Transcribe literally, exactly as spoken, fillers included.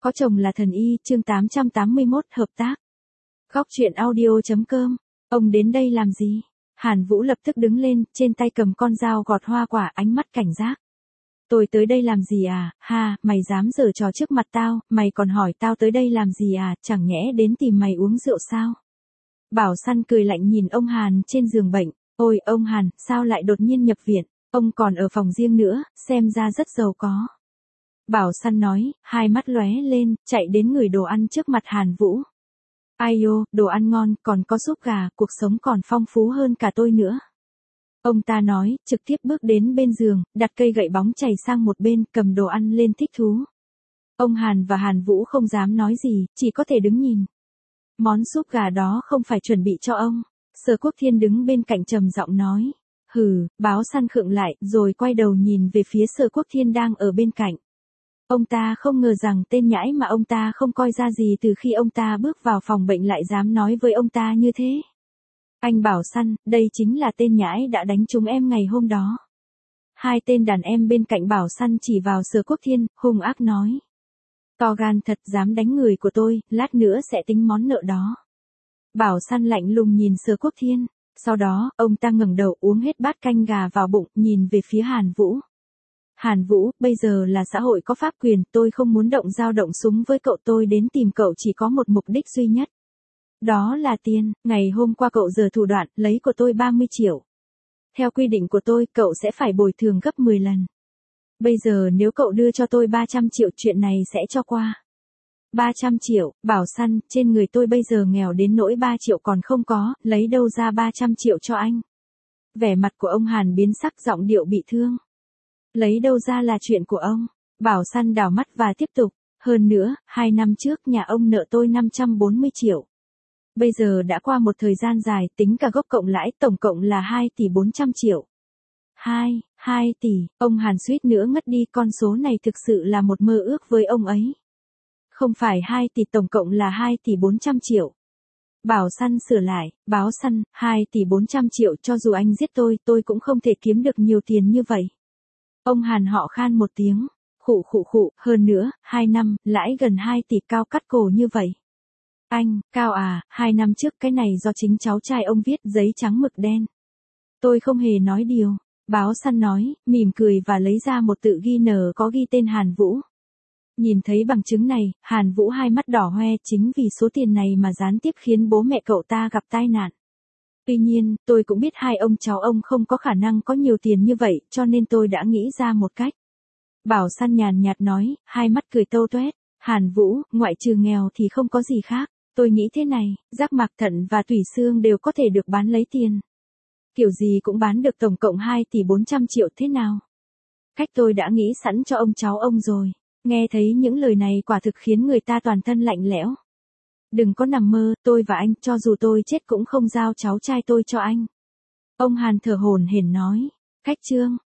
Có chồng là thần y, chương tám trăm tám mươi mốt, hợp tác. Góc truyện audio.com. Ông đến đây làm gì? Hàn Vũ lập tức đứng lên, trên tay cầm con dao gọt hoa quả, ánh mắt cảnh giác. Tôi tới đây làm gì à, ha, mày dám giở trò trước mặt tao, mày còn hỏi tao tới đây làm gì à, chẳng nhẽ đến tìm mày uống rượu sao? Bảo Săn cười lạnh nhìn ông Hàn trên giường bệnh, ôi ông Hàn, sao lại đột nhiên nhập viện, ông còn ở phòng riêng nữa, xem ra rất giàu có. Bảo Săn nói, hai mắt lóe lên, chạy đến ngửi đồ ăn trước mặt Hàn Vũ. Ai ô, đồ ăn ngon, còn có súp gà, cuộc sống còn phong phú hơn cả tôi nữa. Ông ta nói, trực tiếp bước đến bên giường, đặt cây gậy bóng chảy sang một bên, cầm đồ ăn lên thích thú. Ông Hàn và Hàn Vũ không dám nói gì, chỉ có thể đứng nhìn. Món súp gà đó không phải chuẩn bị cho ông. Sở Quốc Thiên đứng bên cạnh trầm giọng nói. Hừ, Báo Săn khựng lại, rồi quay đầu nhìn về phía Sở Quốc Thiên đang ở bên cạnh. Ông ta không ngờ rằng tên nhãi mà ông ta không coi ra gì từ khi ông ta bước vào phòng bệnh lại dám nói với ông ta như thế. Anh Bảo Săn, đây chính là tên nhãi đã đánh chúng em ngày hôm đó. Hai tên đàn em bên cạnh Bảo Săn chỉ vào Sở Quốc Thiên, hung ác nói. To gan thật, dám đánh người của tôi, lát nữa sẽ tính món nợ đó. Bảo Săn lạnh lùng nhìn Sở Quốc Thiên, sau đó, ông ta ngẩng đầu uống hết bát canh gà vào bụng, nhìn về phía Hàn Vũ. Hàn Vũ, bây giờ là xã hội có pháp quyền, tôi không muốn động dao động súng với cậu, tôi đến tìm cậu chỉ có một mục đích duy nhất. Đó là tiền, ngày hôm qua cậu giở thủ đoạn, lấy của tôi ba mươi triệu. Theo quy định của tôi, cậu sẽ phải bồi thường gấp mười lần. Bây giờ nếu cậu đưa cho tôi ba trăm triệu, chuyện này sẽ cho qua. ba trăm triệu, Bảo Săn, trên người tôi bây giờ nghèo đến nỗi ba triệu còn không có, lấy đâu ra ba trăm triệu cho anh. Vẻ mặt của ông Hàn biến sắc, giọng điệu bị thương. Lấy đâu ra là chuyện của ông. Bảo Săn đảo mắt và tiếp tục. Hơn nữa, hai năm trước nhà ông nợ tôi năm trăm bốn mươi triệu. Bây giờ đã qua một thời gian dài, tính cả gốc cộng lãi, tổng cộng là hai tỷ bốn trăm triệu. hai, hai tỷ, ông Hàn suýt nữa ngất đi, con số này thực sự là một mơ ước với ông ấy. Không phải hai tỷ, tổng cộng là hai tỷ bốn trăm triệu. Bảo Săn sửa lại, Báo Săn, hai tỷ bốn trăm triệu, cho dù anh giết tôi, tôi cũng không thể kiếm được nhiều tiền như vậy. Ông Hàn họ khan một tiếng, khụ khụ khụ, hơn nữa, hai năm, lãi gần hai tỷ, cao cắt cổ như vậy. Anh, Cao à, hai năm trước cái này do chính cháu trai ông viết, giấy trắng mực đen. Tôi không hề nói điều. Báo Săn nói, mỉm cười và lấy ra một tự ghi nở có ghi tên Hàn Vũ. Nhìn thấy bằng chứng này, Hàn Vũ hai mắt đỏ hoe, chính vì số tiền này mà gián tiếp khiến bố mẹ cậu ta gặp tai nạn. Tuy nhiên, tôi cũng biết hai ông cháu ông không có khả năng có nhiều tiền như vậy, cho nên tôi đã nghĩ ra một cách. Bảo Săn nhàn nhạt nói, hai mắt cười tâu tuét. Hàn Vũ, ngoại trừ nghèo thì không có gì khác. Tôi nghĩ thế này, giác mạc, thận và tủy xương đều có thể được bán lấy tiền. Kiểu gì cũng bán được, tổng cộng hai tỷ bốn trăm triệu, thế nào? Cách tôi đã nghĩ sẵn cho ông cháu ông rồi. Nghe thấy những lời này quả thực khiến người ta toàn thân lạnh lẽo. Đừng có nằm mơ, tôi và anh, cho dù tôi chết cũng không giao cháu trai tôi cho anh. Ông Hàn thở hổn hển nói. Cách chương.